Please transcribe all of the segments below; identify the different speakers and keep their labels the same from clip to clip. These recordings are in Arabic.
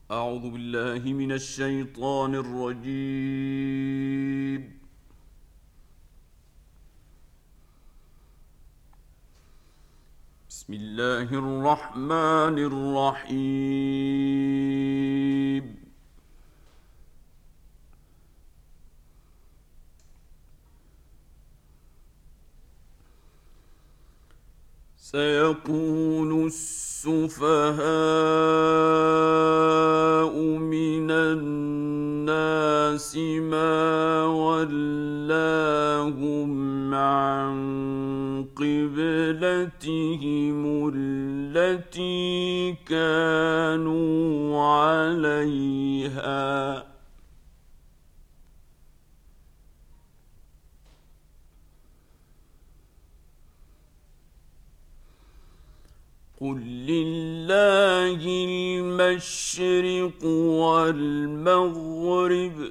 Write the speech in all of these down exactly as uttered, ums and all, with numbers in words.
Speaker 1: أعوذ بالله من الشيطان الرجيم. بسم الله الرحمن الرحيم. سيقول السفهاء من الناس ما ولاهم عن قبلتهم التي كانوا عليها. قل لله المشرق والمغرب،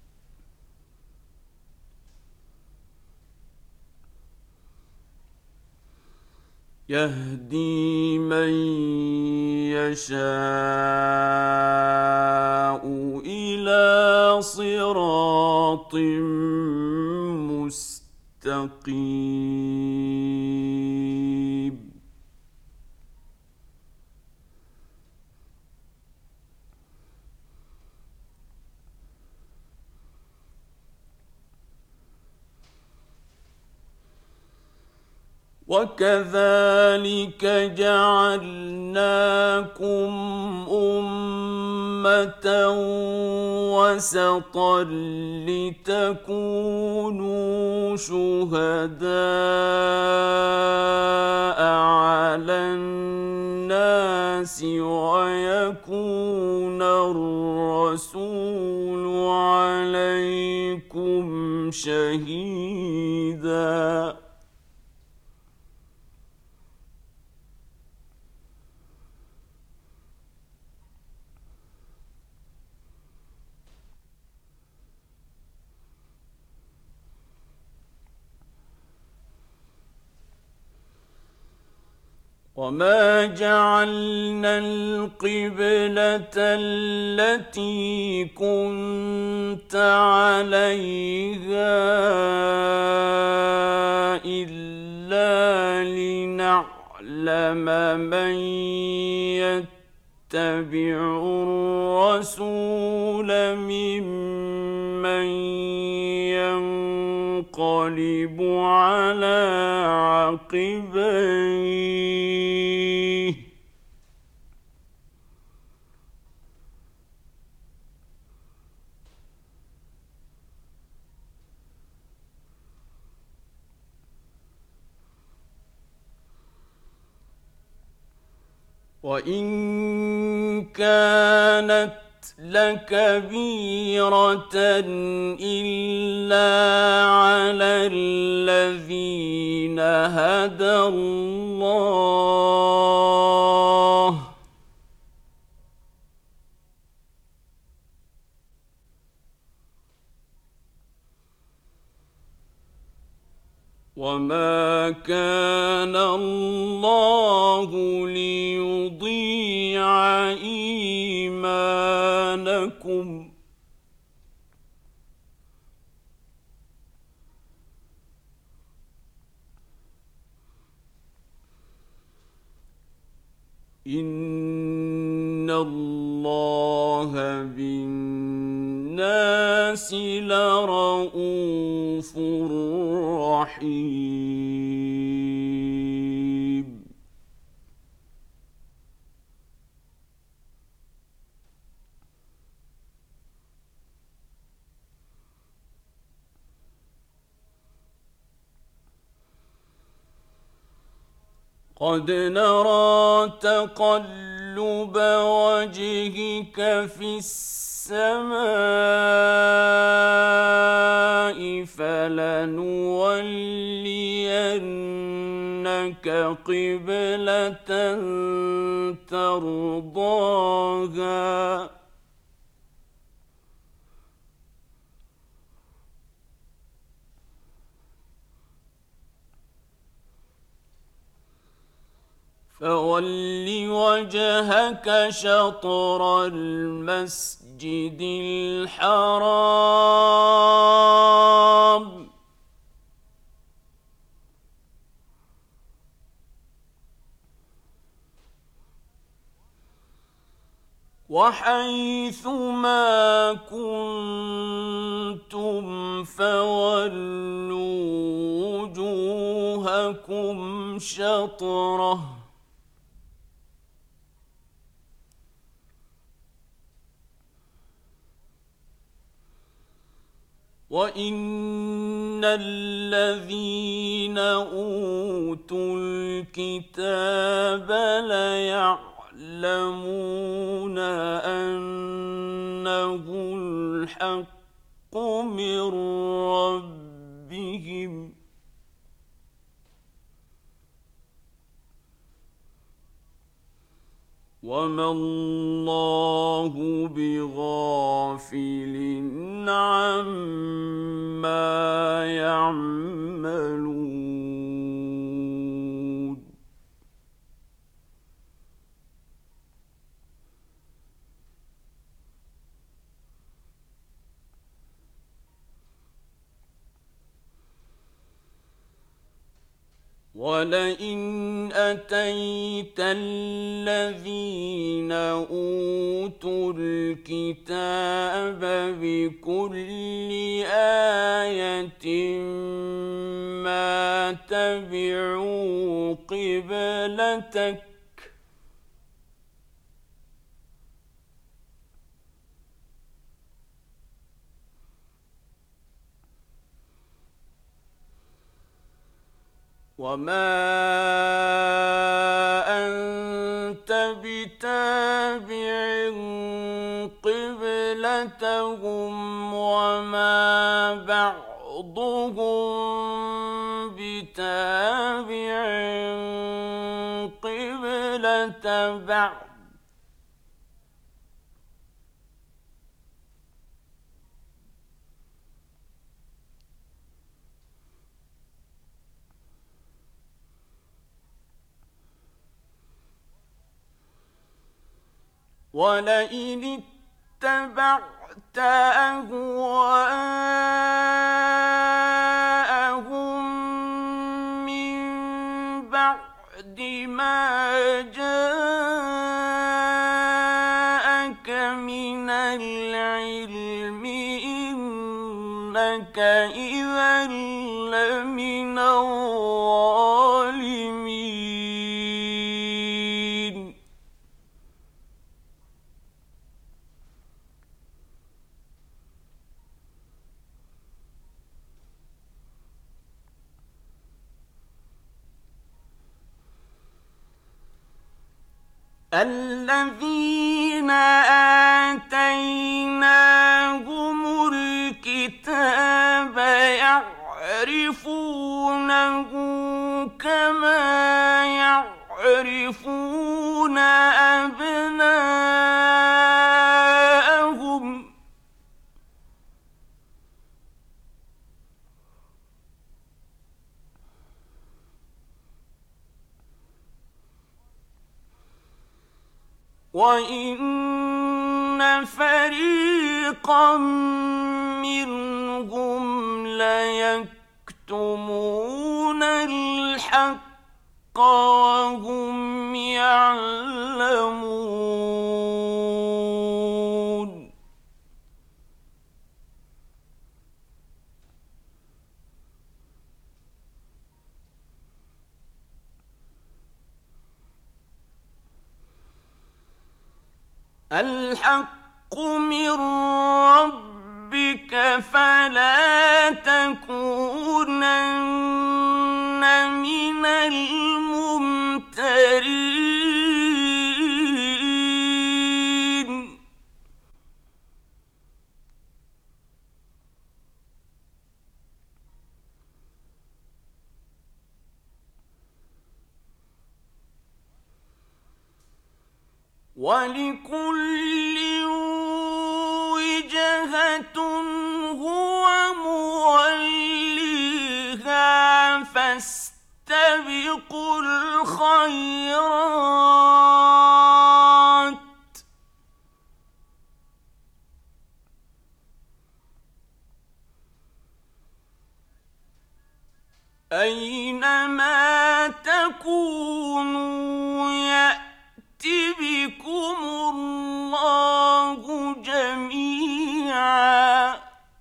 Speaker 1: يهدي من يشاء إلى صراط مستقيم. وكذلك جعلناكم أمة وسطا لتكونوا شهداء على الناس ويكون الرسول عليكم شهيداً. وما جعلنا القبلة التي كنت عليها إلا لنعلم من يتبع الرسول ممن ينقلب على عقبيه. وإن كانت لكبيرة إلا على الذين هدى الله، وما كان الله ليضيع إيمانكم، إن الله بالناس لرءوف رحيم. قد نرى تقلب وجهك في السماء فلنولينك قبلة ترضاها، فول وجهك شطر المسجد الحرام وحيث ما كنتم فولوا وجوهكم شطره وإن الذين أوتوا الكتاب ليعلمون أنه الحق من ربهم وما الله بغافل عما يعملون ولئن أتيت الذين أوتوا الكتاب بكل آية ما تبعوا قبلتك وما أنت بتابع قبلتهم وما بعضهم بتابع قبلة بعض ولئن اتبعت أهواءهم من بعد ما جاءك من العلم إنك إذا لمن الظالمين الذين آتيناهم الكتاب يعرفونه كما يعرفون أبناءهم وإن فريقا منهم ليكتمون الحق وهم يعلمون الحق من ربك فلا تكونن من الممترين ولكل وجهة هو موليها فاستبقوا الخيرات الخيرات أينما تكونوا يأت بكم الله جميعا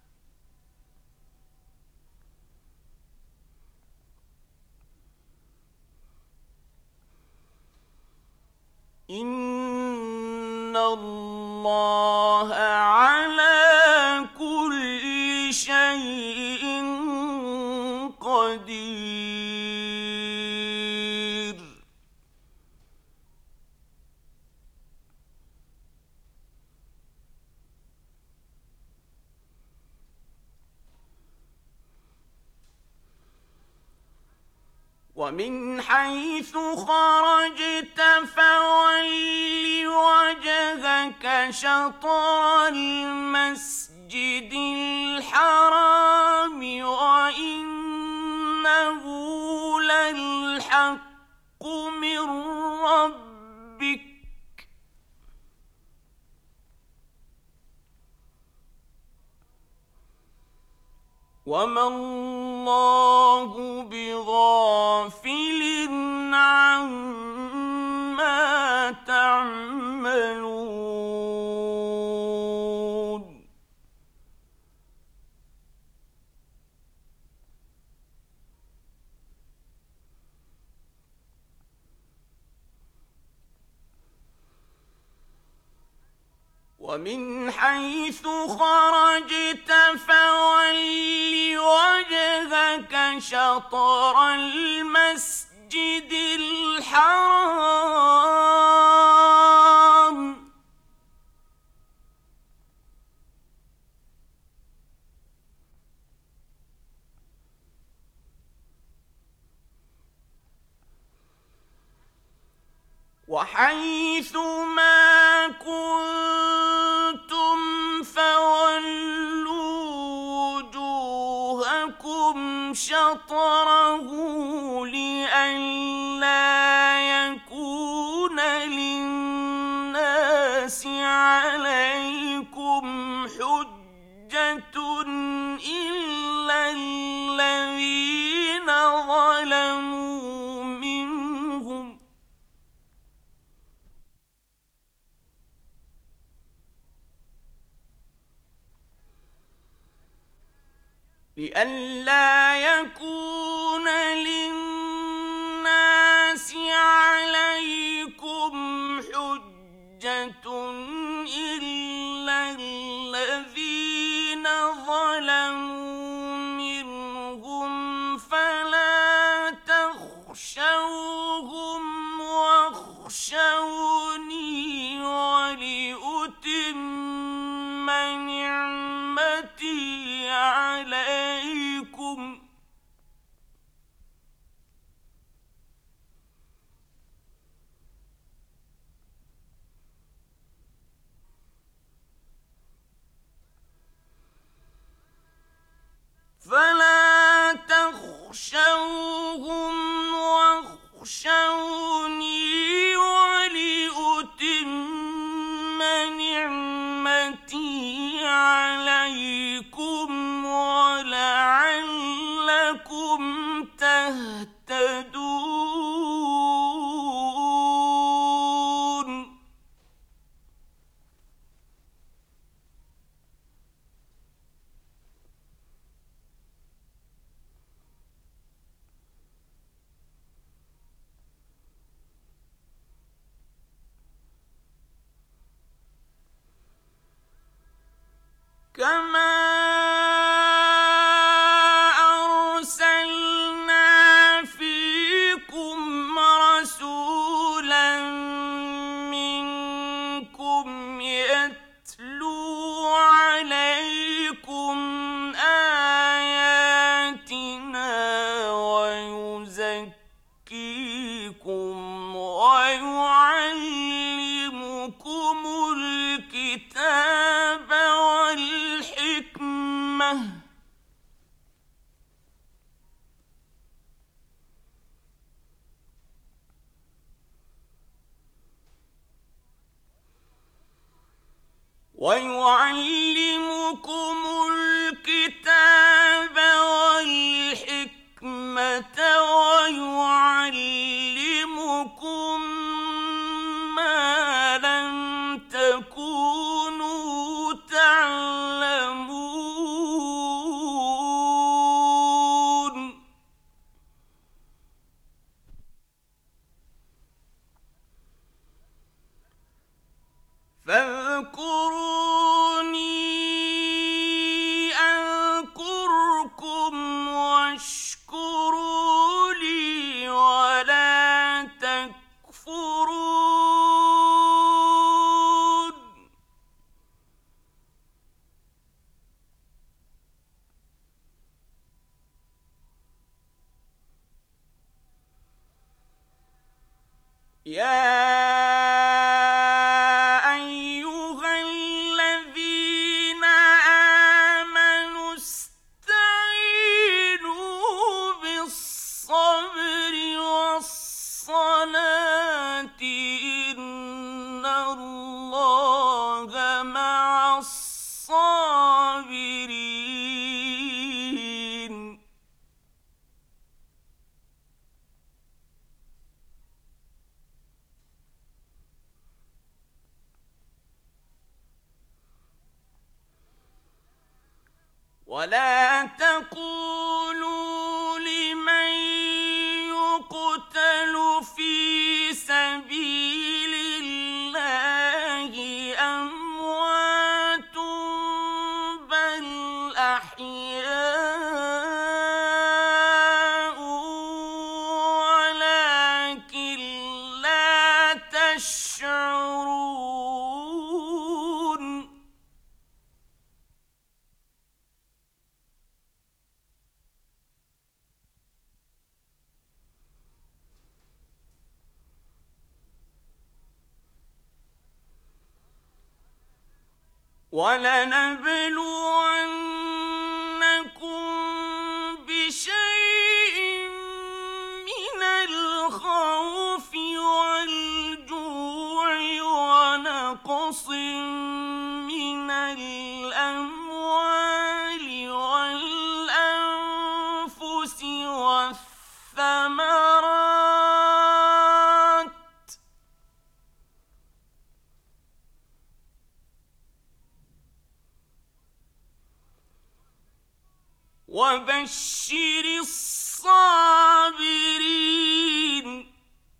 Speaker 1: إن الله على كل شيء قدير ومن حيث خرجت فول وجهك شطر المسجد الحرام وإنه للحق من ربك وما الله بغافل عما تعملون ومن حيث خرجت فول وجهك شطر المسجد الحرام وحيث ما كنتم فولوا وجوهكم شطره لئلا يكون للناس عليكم حجة إلا الذين ظلموا منهم لئلا يكون للناس عليكم حجة إلا الذين ظلموا منهم فلا تخشوهم واخشوني ولأتم نعمتي عليكم فلا تخشوهم واخشوني ولأتم نعمتي عليكم ولعلكم تهتدون كما أرسلنا فيكم رسولا منكم يتلو عليكم آياتنا ويزكيكم ويعلمكم الكتاب والحكمة ويعلمكم الكتاب والحكمة ويعلمكم ما لم تكونوا تعلمون فاذكروني أذكركم واشكروا لي ولا تكفرون يا ولا تقولوا لمن يقتل في سبيل الله أموات بل أحياء ولكن لا تشعرون ولنبلونكم بشيء من الخوف والجوع ونقص من الأموال والأنفس والثمرات وبشر الصابرين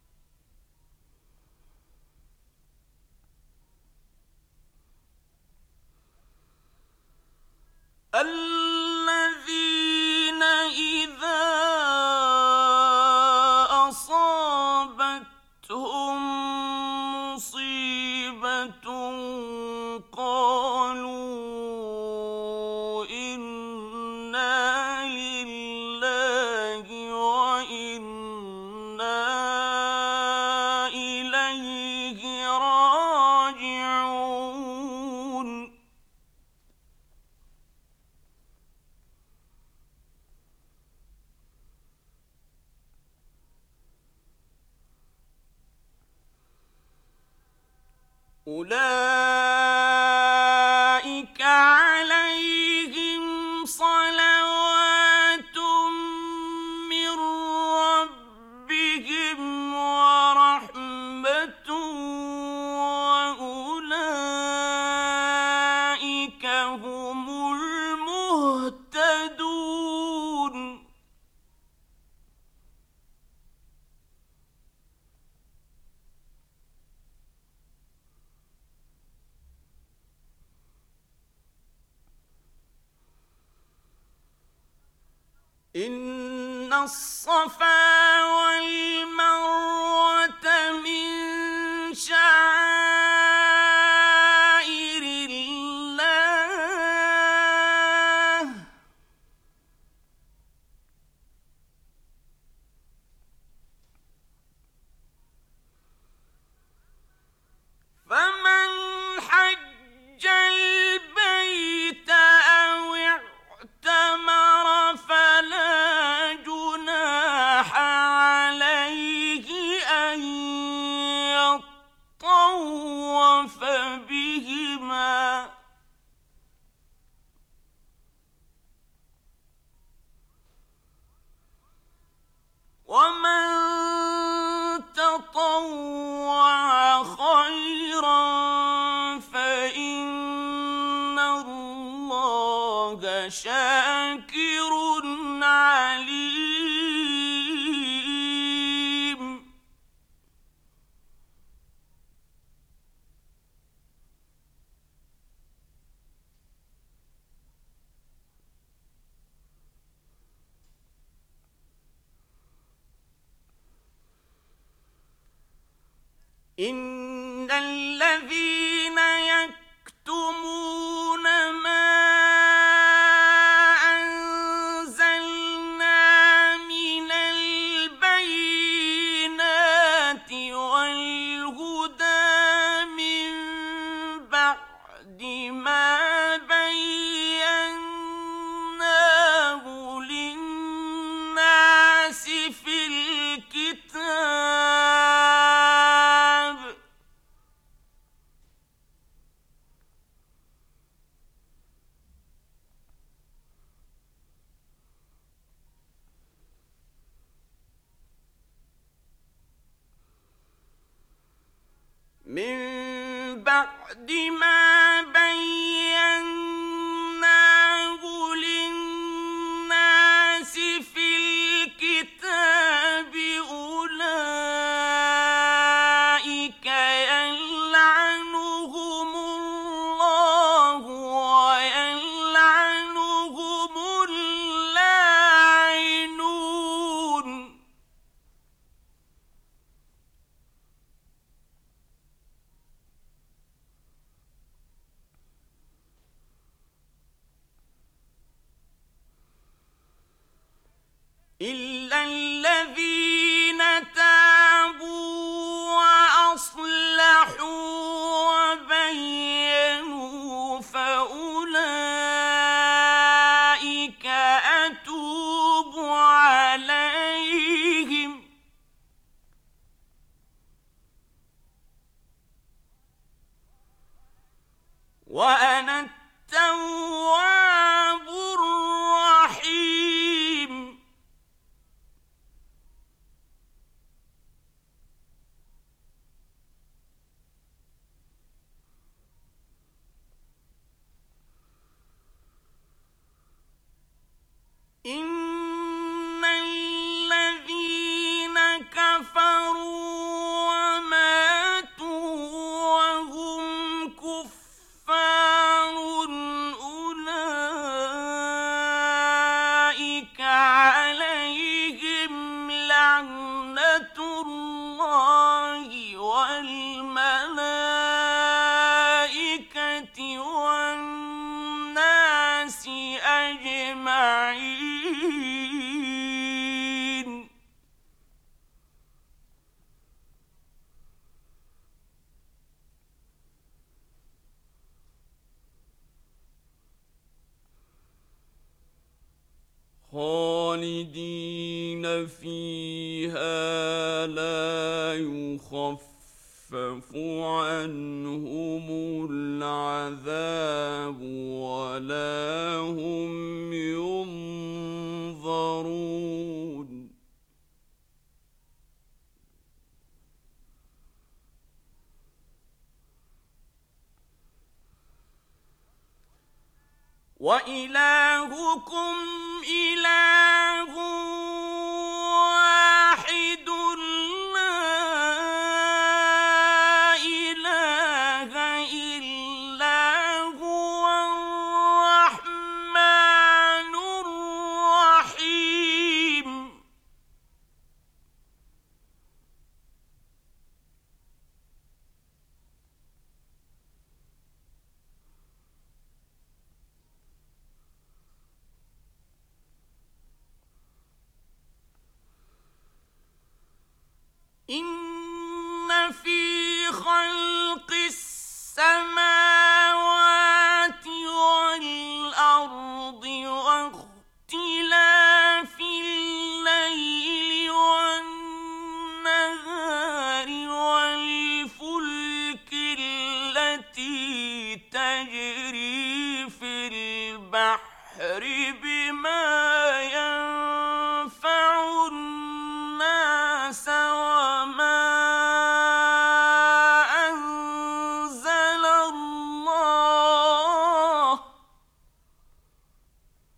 Speaker 1: الذين إذا أصابتهم مصيبة قالوا إنا لله وإنا إليه راجعون أولئك عليهم صلوات من ربهم ورحمة وأولئك هم المهتدون إن الصفا والمروة من شعائر الله فمن حج البيت أو اعتمر فلا جناح لشاكر عليم. إن الذين يكتمون ما أنزلنا من البينات والهدى من بعد ما بيناه للناس في الكتاب من بعد ما بيناه للناس في الكتاب أولئك يلعنهم الله ويلعنهم اللاعنون. إلا الذين تابوا وأصلحوا وبينوا فأولئك أتوب عليهم وأنا التواب الرحيم. إن الذين كفروا وماتوا وهم كفار أولئك عليهم لعنة الله والملائكة والناس أجمعين. خالدين فيها لا يخفف عنهم العذاب ولا هم ينظرون. وإلهكم إله واحد لا إله إلا هو الرحمن الرحيم. إن في خلق السماوات والأرض واختلاف الليل والنهار والفلك التي تجري في البحر بما ينفع الناس وما أنزل الله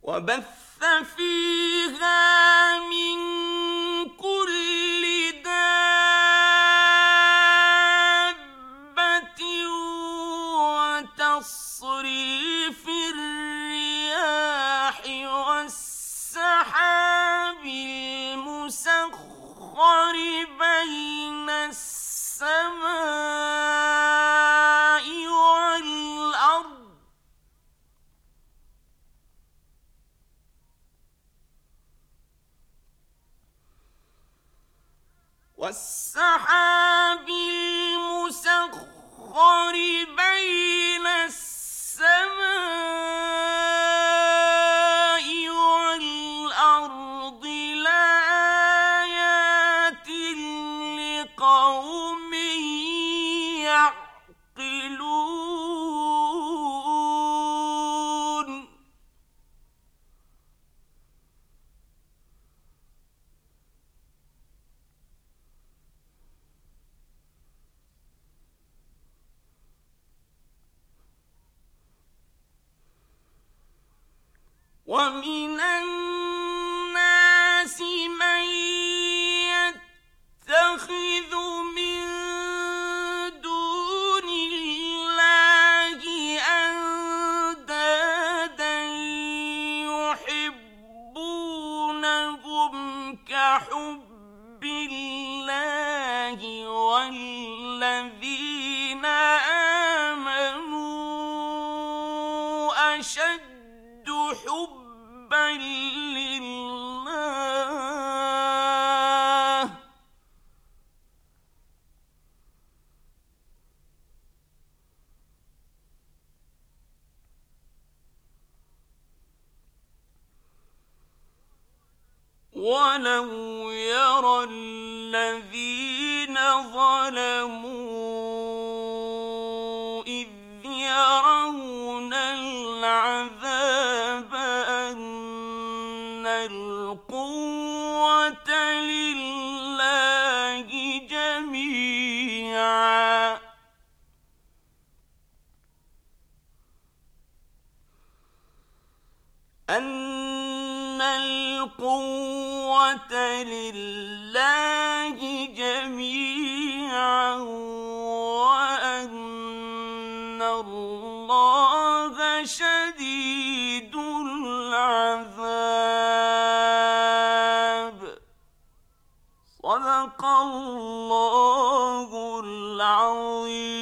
Speaker 1: وبث فيها من كل دابة وتصريف الرياح والسحاب المسخر بين السماء والأرض والسحاب المسخر بين السماء والأرض لآيات لقوم يعقلون ومن الناس من يتخذ من دون الله أندادا يحبونهم كحب الله والذين آمنوا أشد حبا لله ولو يرى الذين ظلموا إذ يرون العذاب أن القوة لله جميعا أن القوة لله جميعا وأن الله شديد العذاب صدق الله العظيم.